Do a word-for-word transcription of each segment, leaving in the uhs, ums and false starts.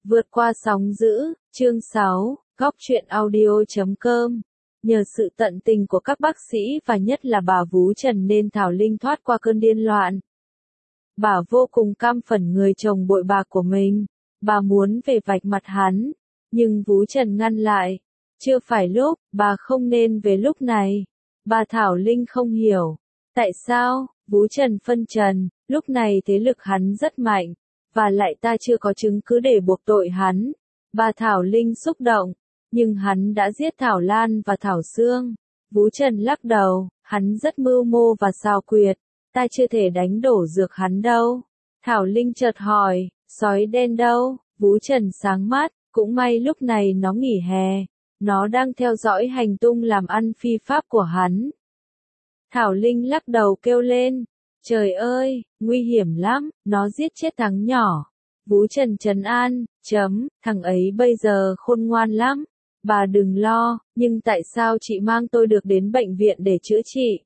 Vượt qua sóng dữ, chương sáu, góc truyện audio chấm com. Nhờ sự tận tình của các bác sĩ và nhất là bà Vú Trần nên Thảo Linh thoát qua cơn điên loạn. Bà vô cùng căm phẫn người chồng bội bạc của mình. Bà muốn về vạch mặt hắn, nhưng Vú Trần ngăn lại. Chưa phải lúc, bà không nên về lúc này. Bà Thảo Linh không hiểu. Tại sao? Vú Trần phân trần, lúc này thế lực hắn rất mạnh. Và lại ta chưa có chứng cứ để buộc tội hắn. Bà Thảo Linh xúc động, nhưng hắn đã giết Thảo Lan và Thảo Sương. Vú Trần lắc đầu, hắn rất mưu mô và xảo quyệt, ta chưa thể đánh đổ dược hắn đâu. Thảo Linh chợt hỏi, sói đen đâu? Vú Trần sáng mắt, cũng may lúc này nó nghỉ hè, nó đang theo dõi hành tung làm ăn phi pháp của hắn. Thảo Linh lắc đầu kêu lên. Trời ơi, nguy hiểm lắm, nó giết chết thằng nhỏ. Vú Trần trấn an, chấm, thằng ấy bây giờ khôn ngoan lắm. Bà đừng lo, nhưng tại sao chị mang tôi được đến bệnh viện để chữa trị?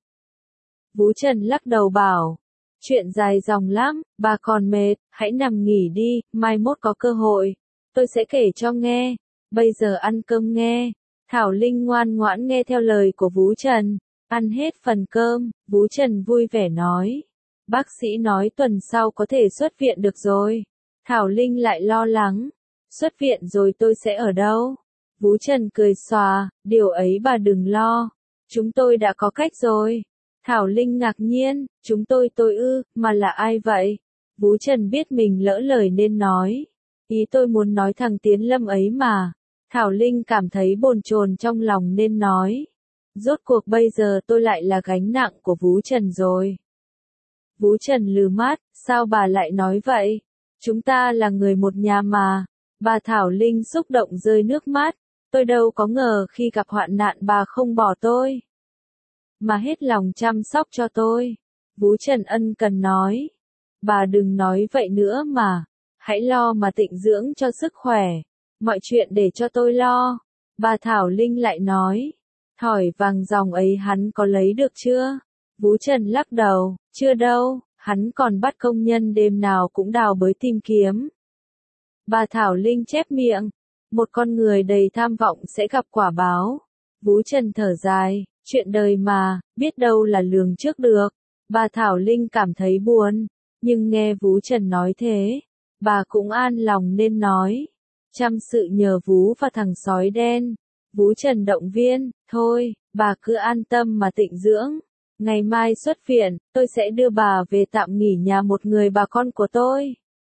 Vú Trần lắc đầu bảo, chuyện dài dòng lắm, bà còn mệt, hãy nằm nghỉ đi, mai mốt có cơ hội. Tôi sẽ kể cho nghe, bây giờ ăn cơm nghe. Thảo Linh ngoan ngoãn nghe theo lời của Vú Trần. Ăn hết phần cơm, Vú Trần vui vẻ nói. Bác sĩ nói tuần sau có thể xuất viện được rồi. Thảo Linh lại lo lắng. Xuất viện rồi tôi sẽ ở đâu? Vú Trần cười xòa, điều ấy bà đừng lo. Chúng tôi đã có cách rồi. Thảo Linh ngạc nhiên, chúng tôi tôi ư, mà là ai vậy? Vú Trần biết mình lỡ lời nên nói. Ý tôi muốn nói thằng Tiến Lâm ấy mà. Thảo Linh cảm thấy bồn chồn trong lòng nên nói. Rốt cuộc bây giờ tôi lại là gánh nặng của Vú Trần rồi. Vú Trần lừ mắt, sao bà lại nói vậy? Chúng ta là người một nhà mà. Bà Thảo Linh xúc động rơi nước mắt. Tôi đâu có ngờ khi gặp hoạn nạn bà không bỏ tôi, mà hết lòng chăm sóc cho tôi. Vú Trần ân cần nói. Bà đừng nói vậy nữa mà. Hãy lo mà tịnh dưỡng cho sức khỏe. Mọi chuyện để cho tôi lo. Bà Thảo Linh lại nói. Thỏi vàng ròng ấy hắn có lấy được chưa? Vú Trần lắc đầu, chưa đâu, hắn còn bắt công nhân đêm nào cũng đào bới tìm kiếm. Bà Thảo Linh chép miệng, một con người đầy tham vọng sẽ gặp quả báo. Vú Trần thở dài, chuyện đời mà, biết đâu là lường trước được. Bà Thảo Linh cảm thấy buồn, nhưng nghe Vú Trần nói thế, bà cũng an lòng nên nói. Chăm sự nhờ Vú và thằng sói đen. Vú Trần động viên, thôi, bà cứ an tâm mà tịnh dưỡng. Ngày mai xuất viện, tôi sẽ đưa bà về tạm nghỉ nhà một người bà con của tôi.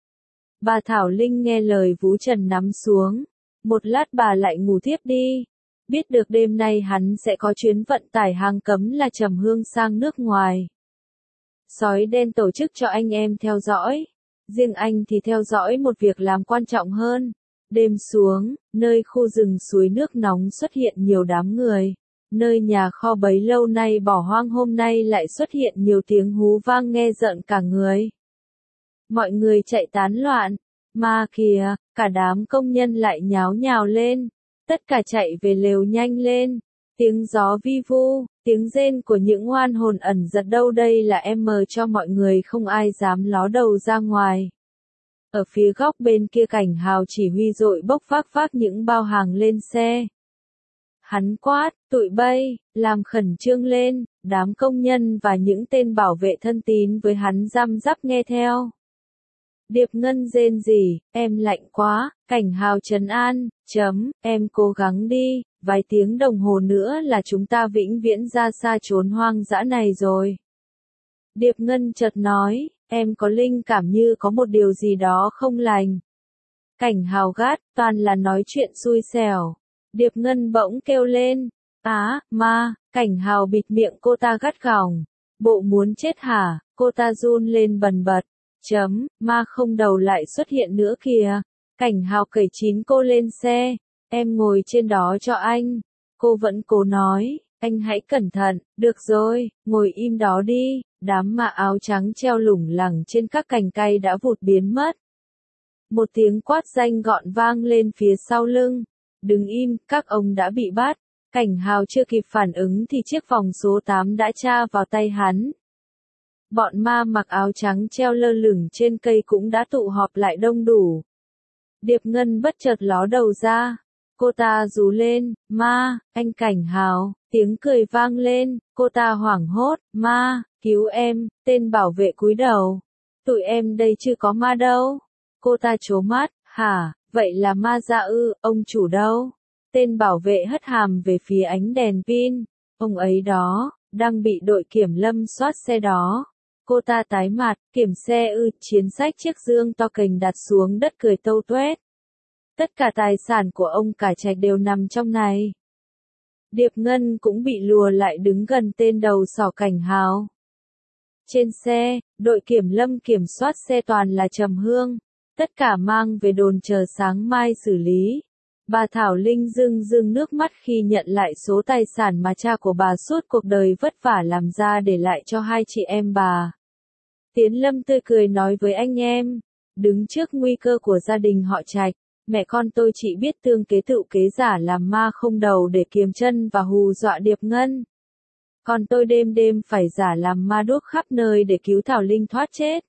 Bà Thảo Linh nghe lời Vú Trần nắm xuống. Một lát bà lại ngủ thiếp đi. Biết được đêm nay hắn sẽ có chuyến vận tải hàng cấm là trầm hương sang nước ngoài. Sói đen tổ chức cho anh em theo dõi. Riêng anh thì theo dõi một việc làm quan trọng hơn. Đêm xuống, nơi khu rừng suối nước nóng xuất hiện nhiều đám người. Nơi nhà kho bấy lâu nay bỏ hoang hôm nay lại xuất hiện nhiều tiếng hú vang nghe rợn cả người. Mọi người chạy tán loạn. Mà kìa, cả đám công nhân lại nháo nhào lên. Tất cả chạy về lều nhanh lên. Tiếng gió vi vu, tiếng rên của những oan hồn ẩn giật đâu đây là em mờ cho mọi người không ai dám ló đầu ra ngoài. Ở phía góc bên kia Cảnh Hào chỉ huy dội bốc vác vác những bao hàng lên xe. Hắn quát, tụi bay, làm khẩn trương lên, đám công nhân và những tên bảo vệ thân tín với hắn răm rắp nghe theo. Điệp Ngân rên rỉ, em lạnh quá, Cảnh Hào trấn an, chấm, em cố gắng đi, vài tiếng đồng hồ nữa là chúng ta vĩnh viễn ra xa chốn hoang dã này rồi. Điệp Ngân chợt nói, em có linh cảm như có một điều gì đó không lành. Cảnh Hào gắt, toàn là nói chuyện xui xẻo. Điệp Ngân bỗng kêu lên, á, ma, Cảnh Hào bịt miệng cô ta gắt gỏng. Bộ muốn chết hả? Cô ta run lên bần bật. Chấm, ma không đầu lại xuất hiện nữa kìa. Cảnh Hào cởi chín cô lên xe. Em ngồi trên đó cho anh. Cô vẫn cố nói, anh hãy cẩn thận, được rồi, ngồi im đó đi. Đám mạ áo trắng treo lủng lẳng trên các cành cây đã vụt biến mất. Một tiếng quát danh gọn vang lên phía sau lưng. Đứng im, các ông đã bị bắt. Cảnh Hào chưa kịp phản ứng thì chiếc vòng số tám đã tra vào tay hắn. Bọn ma mặc áo trắng treo lơ lửng trên cây cũng đã tụ họp lại đông đủ. Điệp Ngân bất chợt ló đầu ra. Cô ta rú lên, ma, anh Cảnh Hào, tiếng cười vang lên, cô ta hoảng hốt, ma, cứu em, tên bảo vệ cúi đầu. Tụi em đây chưa có ma đâu. Cô ta trố mắt, hả, vậy là ma dạ ư, ông chủ đâu? Tên bảo vệ hất hàm về phía ánh đèn pin, ông ấy đó, đang bị đội kiểm lâm soát xe đó. Cô ta tái mặt, kiểm xe ư, chiến sách chiếc dương to cành đặt xuống đất cười tâu tuét. Tất cả tài sản của ông cả trạch đều nằm trong này. Điệp Ngân cũng bị lùa lại đứng gần tên đầu sỏ Cảnh Hào. Trên xe, đội kiểm lâm kiểm soát xe toàn là trầm hương, tất cả mang về đồn chờ sáng mai xử lý. Bà Thảo Linh rưng rưng nước mắt khi nhận lại số tài sản mà cha của bà suốt cuộc đời vất vả làm ra để lại cho hai chị em bà. Tiến Lâm tươi cười nói với anh em, đứng trước nguy cơ của gia đình họ Trạch, mẹ con tôi chỉ biết tương kế tự kế giả làm ma không đầu để kiềm chân và hù dọa Điệp Ngân. Còn tôi đêm đêm phải giả làm ma đuốc khắp nơi để cứu Thảo Linh thoát chết.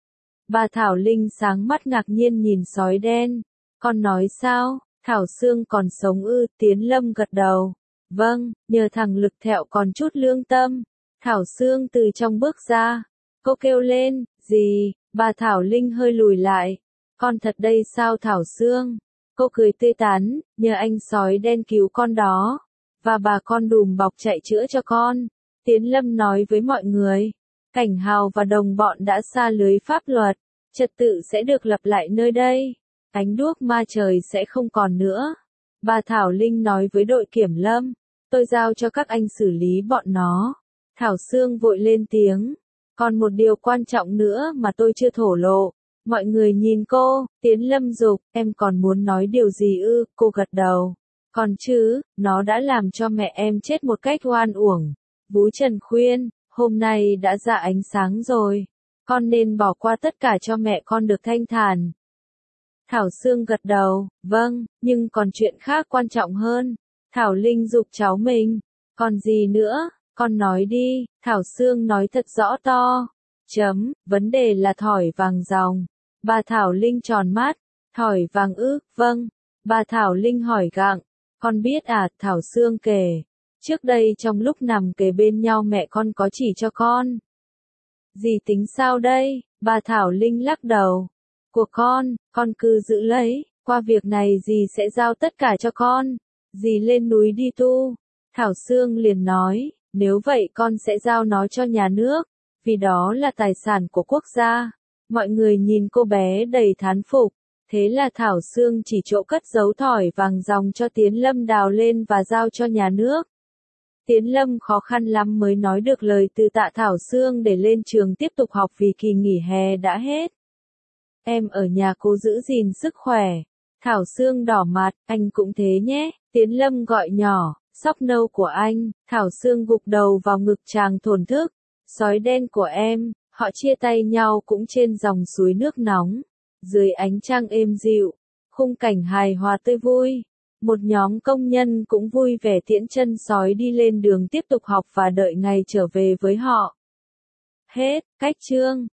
Bà Thảo Linh sáng mắt ngạc nhiên nhìn sói đen. Con nói sao, Thảo Sương còn sống ư? Tiến Lâm gật đầu. Vâng, nhờ thằng Lực Thẹo còn chút lương tâm. Thảo Sương từ trong bước ra. Cô kêu lên, gì? Bà Thảo Linh hơi lùi lại. Con thật đây sao Thảo Sương? Cô cười tươi tắn, nhờ anh sói đen cứu con đó. Và bà con đùm bọc chạy chữa cho con. Tiến Lâm nói với mọi người. Cảnh Hào và đồng bọn đã xa lưới pháp luật. Trật tự sẽ được lập lại nơi đây. Ánh đuốc ma trời sẽ không còn nữa. Bà Thảo Linh nói với đội kiểm lâm. Tôi giao cho các anh xử lý bọn nó. Thảo Sương vội lên tiếng. Còn một điều quan trọng nữa mà tôi chưa thổ lộ. Mọi người nhìn cô, Tiến Lâm dục, em còn muốn nói điều gì ư? Cô gật đầu. Còn chứ, nó đã làm cho mẹ em chết một cách oan uổng. Vú Trần khuyên, hôm nay đã ra ánh sáng rồi. Con nên bỏ qua tất cả cho mẹ con được thanh thản. Thảo Sương gật đầu, vâng, nhưng còn chuyện khác quan trọng hơn. Thảo Linh giục cháu mình. Còn gì nữa, con nói đi, Thảo Sương nói thật rõ to. Chấm, vấn đề là thỏi vàng ròng. Bà Thảo Linh tròn mắt. Thỏi vàng ư, vâng. Bà Thảo Linh hỏi gặng. Con biết à, Thảo Sương kể. Trước đây trong lúc nằm kề bên nhau mẹ con có chỉ cho con. Dì tính sao đây? Bà Thảo Linh lắc đầu. Của con, con cứ giữ lấy, qua việc này dì sẽ giao tất cả cho con. Dì lên núi đi tu. Thảo Sương liền nói, nếu vậy con sẽ giao nó cho nhà nước, vì đó là tài sản của quốc gia. Mọi người nhìn cô bé đầy thán phục. Thế là Thảo Sương chỉ chỗ cất giấu thỏi vàng ròng cho Tiến Lâm đào lên và giao cho nhà nước. Tiến Lâm khó khăn lắm mới nói được lời từ tạ Thảo Sương để lên trường tiếp tục học vì kỳ nghỉ hè đã hết. Em ở nhà cố giữ gìn sức khỏe. Thảo Sương đỏ mặt, anh cũng thế nhé. Tiến Lâm gọi nhỏ, sóc nâu của anh. Thảo Sương gục đầu vào ngực chàng thổn thức. Sói đen của em, họ chia tay nhau cũng trên dòng suối nước nóng. Dưới ánh trăng êm dịu, khung cảnh hài hòa tươi vui. Một nhóm công nhân cũng vui vẻ tiễn chân sói đi lên đường tiếp tục học và đợi ngày trở về với họ. Hết, cách chương.